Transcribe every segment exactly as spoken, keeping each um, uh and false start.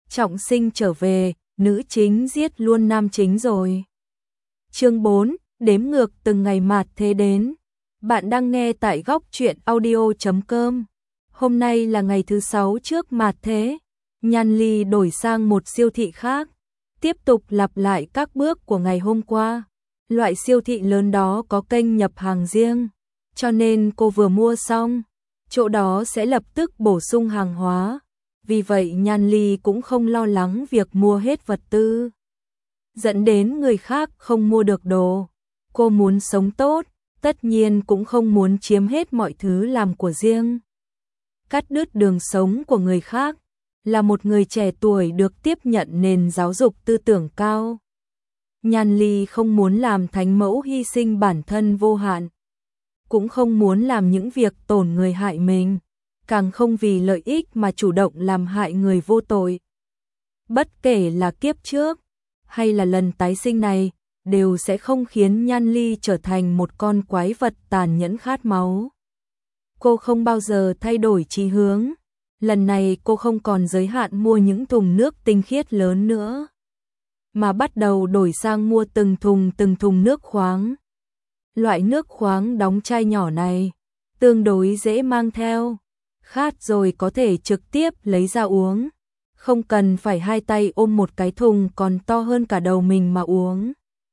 trọng sinh trở về, nữ chính giết luôn nam chính rồi. Chương bốn, đếm ngược từng ngày mạt thế đến. Bạn đang nghe tại góc truyện audio chấm com. Hôm nay là ngày thứ sáu trước mạt thế. Nhan Ly đổi sang một siêu thị khác, tiếp tục lặp lại các bước của ngày hôm qua. Loại siêu thị lớn đó có kênh nhập hàng riêng, cho nên cô vừa mua xong, chỗ đó sẽ lập tức bổ sung hàng hóa. Vì vậy Nhan Ly cũng không lo lắng việc mua hết vật tư, dẫn đến người khác không mua được đồ. Cô muốn sống tốt, tất nhiên cũng không muốn chiếm hết mọi thứ làm của riêng. Cắt đứt đường sống của người khác, là một người trẻ tuổi được tiếp nhận nền giáo dục tư tưởng cao. Nhan Ly không muốn làm thánh mẫu hy sinh bản thân vô hạn, cũng không muốn làm những việc tổn người hại mình, càng không vì lợi ích mà chủ động làm hại người vô tội. Bất kể là kiếp trước hay là lần tái sinh này, đều sẽ không khiến Nhan Ly trở thành một con quái vật tàn nhẫn khát máu. Cô không bao giờ thay đổi chí hướng. Lần này cô không còn giới hạn mua những thùng nước tinh khiết lớn nữa, mà bắt đầu đổi sang mua từng thùng từng thùng nước khoáng. Loại nước khoáng đóng chai nhỏ này tương đối dễ mang theo, khát rồi có thể trực tiếp lấy ra uống, không cần phải hai tay ôm một cái thùng còn to hơn cả đầu mình mà uống.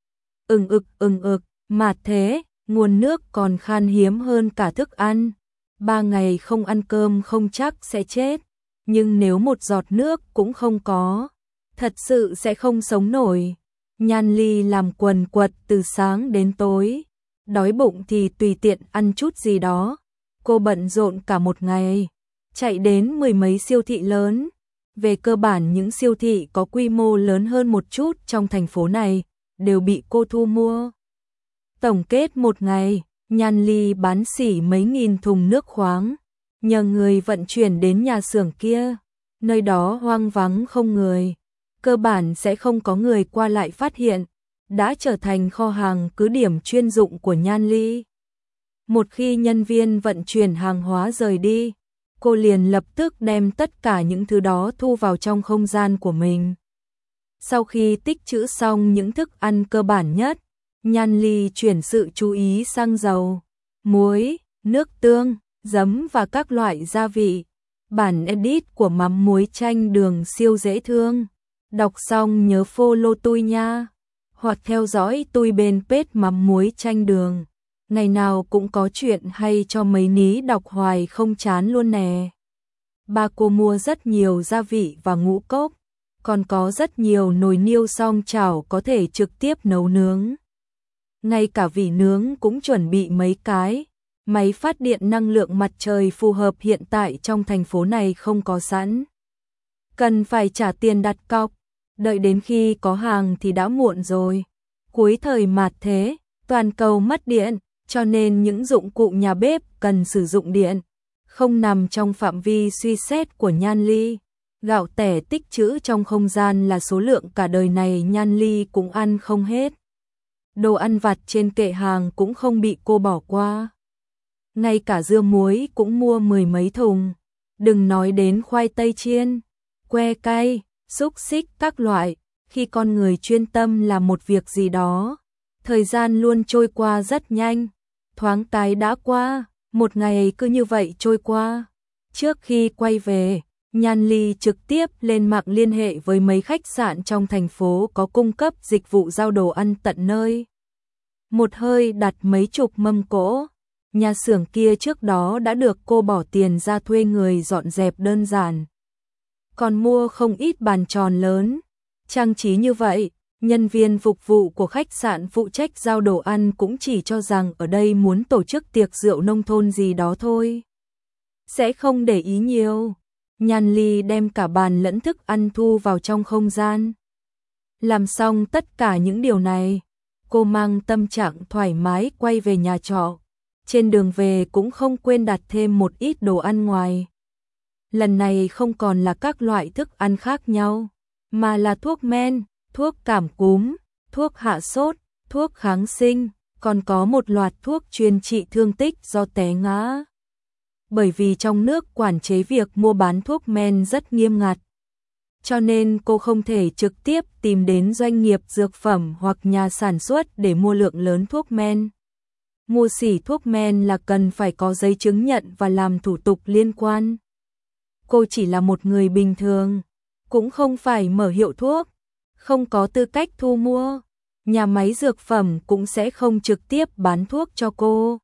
Ừng ực ừng ực, mạt thế, nguồn nước còn khan hiếm hơn cả thức ăn. Ba ngày không ăn cơm không chắc sẽ chết, nhưng nếu một giọt nước cũng không có, thật sự sẽ không sống nổi. Nhan Ly làm quần quật từ sáng đến tối, đói bụng thì tùy tiện ăn chút gì đó. Cô bận rộn cả một ngày, chạy đến mười mấy siêu thị lớn. Về cơ bản những siêu thị có quy mô lớn hơn một chút trong thành phố này đều bị cô thu mua. Tổng kết một ngày, Nhan Ly bán xỉ mấy nghìn thùng nước khoáng, nhờ người vận chuyển đến nhà xưởng kia. Nơi đó hoang vắng không người, cơ bản sẽ không có người qua lại phát hiện, đã trở thành kho hàng cứ điểm chuyên dụng của Nhan Ly. Một khi nhân viên vận chuyển hàng hóa rời đi, cô liền lập tức đem tất cả những thứ đó thu vào trong không gian của mình. Sau khi tích trữ xong những thức ăn cơ bản nhất, Nhan Ly chuyển sự chú ý sang dầu, muối, nước tương, giấm và các loại gia vị. Bản edit của mắm muối chanh đường siêu dễ thương. Đọc xong nhớ follow tôi nha, hoặc theo dõi tôi bên page mắm muối chanh đường. Ngày nào cũng có chuyện hay cho mấy ní đọc hoài không chán luôn nè. Ba cô mua rất nhiều gia vị và ngũ cốc, còn có rất nhiều nồi niêu song chảo có thể trực tiếp nấu nướng. Ngay cả vỉ nướng cũng chuẩn bị mấy cái. Máy phát điện năng lượng mặt trời phù hợp hiện tại trong thành phố này không có sẵn, cần phải trả tiền đặt cọc, đợi đến khi có hàng thì đã muộn rồi. Cuối thời mạt thế, toàn cầu mất điện, cho nên những dụng cụ nhà bếp cần sử dụng điện không nằm trong phạm vi suy xét của Nhan Ly. Gạo tẻ tích trữ trong không gian là số lượng cả đời này Nhan Ly cũng ăn không hết. Đồ ăn vặt trên kệ hàng cũng không bị cô bỏ qua. Ngay cả dưa muối cũng mua mười mấy thùng. Đừng nói đến khoai tây chiên, que cay, xúc xích các loại. Khi con người chuyên tâm làm một việc gì đó, thời gian luôn trôi qua rất nhanh. Thoáng cái đã qua, một ngày cứ như vậy trôi qua. Trước khi quay về, Nhan Ly trực tiếp lên mạng liên hệ với mấy khách sạn trong thành phố có cung cấp dịch vụ giao đồ ăn tận nơi. Một hơi đặt mấy chục mâm cỗ. Nhà xưởng kia trước đó đã được cô bỏ tiền ra thuê người dọn dẹp đơn giản, còn mua không ít bàn tròn lớn, trang trí như vậy. Nhân viên phục vụ của khách sạn phụ trách giao đồ ăn cũng chỉ cho rằng ở đây muốn tổ chức tiệc rượu nông thôn gì đó thôi, sẽ không để ý nhiều. Nhan Ly đem cả bàn lẫn thức ăn thu vào trong không gian. Làm xong tất cả những điều này, cô mang tâm trạng thoải mái quay về nhà trọ. Trên đường về cũng không quên đặt thêm một ít đồ ăn ngoài. Lần này không còn là các loại thức ăn khác nhau, mà là thuốc men, thuốc cảm cúm, thuốc hạ sốt, thuốc kháng sinh, còn có một loạt thuốc chuyên trị thương tích do té ngã. Bởi vì trong nước quản chế việc mua bán thuốc men rất nghiêm ngặt, cho nên cô không thể trực tiếp tìm đến doanh nghiệp dược phẩm hoặc nhà sản xuất để mua lượng lớn thuốc men. Mua xỉ thuốc men là cần phải có giấy chứng nhận và làm thủ tục liên quan. Cô chỉ là một người bình thường, cũng không phải mở hiệu thuốc, không có tư cách thu mua. Nhà máy dược phẩm cũng sẽ không trực tiếp bán thuốc cho cô.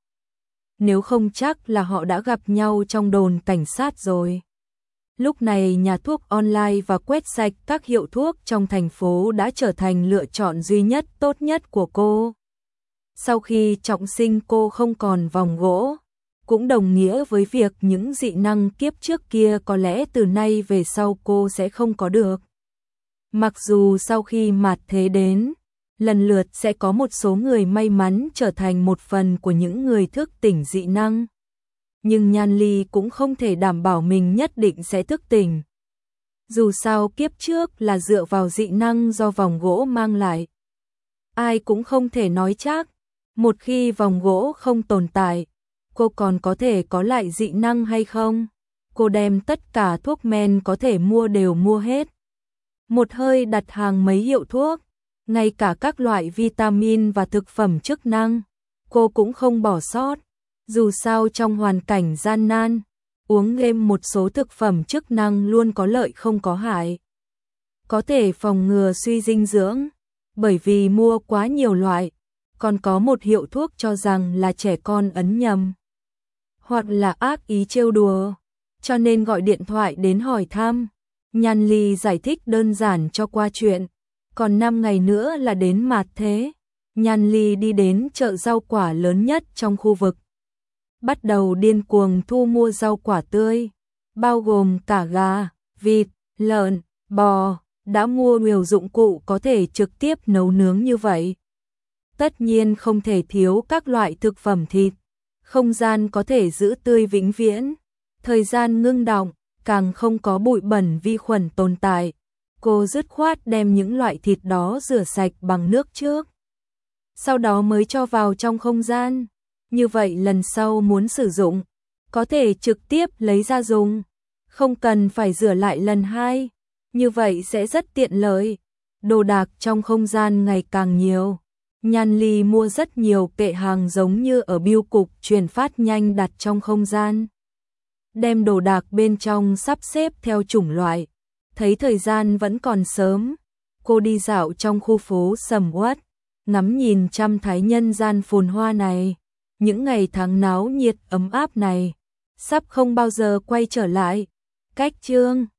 Nếu không chắc là họ đã gặp nhau trong đồn cảnh sát rồi. Lúc này nhà thuốc online và quét sạch các hiệu thuốc trong thành phố đã trở thành lựa chọn duy nhất tốt nhất của cô. Sau khi trọng sinh cô không còn vòng gỗ, cũng đồng nghĩa với việc những dị năng kiếp trước kia có lẽ từ nay về sau cô sẽ không có được. Mặc dù sau khi mạt thế đến, lần lượt sẽ có một số người may mắn trở thành một phần của những người thức tỉnh dị năng. Nhưng Nhan Ly cũng không thể đảm bảo mình nhất định sẽ thức tỉnh. Dù sao kiếp trước là dựa vào dị năng do vòng gỗ mang lại. Ai cũng không thể nói chắc, một khi vòng gỗ không tồn tại, cô còn có thể có lại dị năng hay không? Cô đem tất cả thuốc men có thể mua đều mua hết. Một hơi đặt hàng mấy hiệu thuốc, ngay cả các loại vitamin và thực phẩm chức năng, cô cũng không bỏ sót. Dù sao trong hoàn cảnh gian nan, uống thêm một số thực phẩm chức năng luôn có lợi không có hại. Có thể phòng ngừa suy dinh dưỡng, bởi vì mua quá nhiều loại, còn có một hiệu thuốc cho rằng là trẻ con ấn nhầm, hoặc là ác ý trêu đùa, cho nên gọi điện thoại đến hỏi thăm. Nhan Ly giải thích đơn giản cho qua chuyện, còn năm ngày nữa là đến mạt thế. Nhan Ly đi đến chợ rau quả lớn nhất trong khu vực, bắt đầu điên cuồng thu mua rau quả tươi, bao gồm cả gà, vịt, lợn, bò, đã mua nhiều dụng cụ có thể trực tiếp nấu nướng như vậy. Tất nhiên không thể thiếu các loại thực phẩm thịt, không gian có thể giữ tươi vĩnh viễn, thời gian ngưng đọng, càng không có bụi bẩn vi khuẩn tồn tại. Cô dứt khoát đem những loại thịt đó rửa sạch bằng nước trước, sau đó mới cho vào trong không gian. Như vậy lần sau muốn sử dụng, có thể trực tiếp lấy ra dùng, không cần phải rửa lại lần hai. Như vậy sẽ rất tiện lợi. Đồ đạc trong không gian ngày càng nhiều. Nhan Ly mua rất nhiều kệ hàng giống như ở bưu cục chuyển phát nhanh đặt trong không gian. Đem đồ đạc bên trong sắp xếp theo chủng loại. Thấy thời gian vẫn còn sớm, cô đi dạo trong khu phố sầm uất, ngắm nhìn trăm thái nhân gian phồn hoa này. Những ngày tháng náo nhiệt ấm áp này sắp không bao giờ quay trở lại. Cách chương